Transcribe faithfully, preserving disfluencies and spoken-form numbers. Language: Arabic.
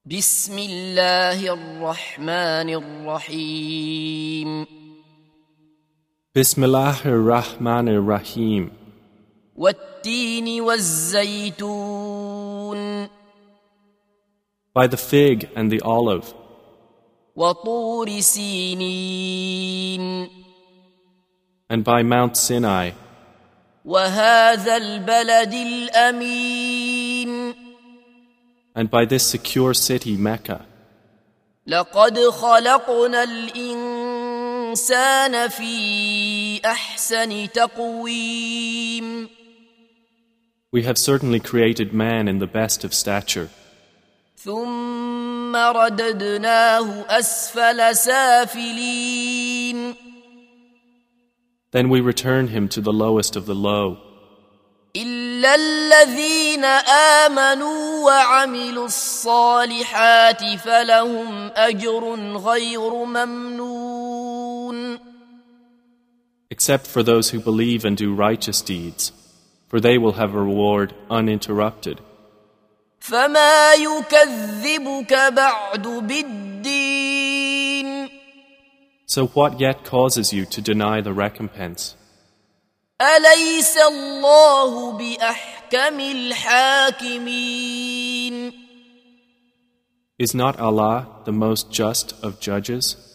بسم الله الرحمن الرحيم Bismillahir Rahmanir Rahim. والتين والزيتون By the fig and the olive, وطور سينين and by Mount Sinai, وهذا البلد الأمين and by this secure city Mecca. لقد خلقنا الإنسان في أحسن تقويم We have certainly created man in the best of stature. ثم رددناه أسفل سافلين Then we return him to the lowest of the low, إلا الذين آمنوا وعملوا الصالحات فلهم أجر غير ممنون except for those who believe and do righteous deeds, for they will have a reward uninterrupted. فما يكذبك بعد بالدين So what yet causes you to deny the recompense? أليس الله بأحكم الحاكمين Is not Allah the most just of judges?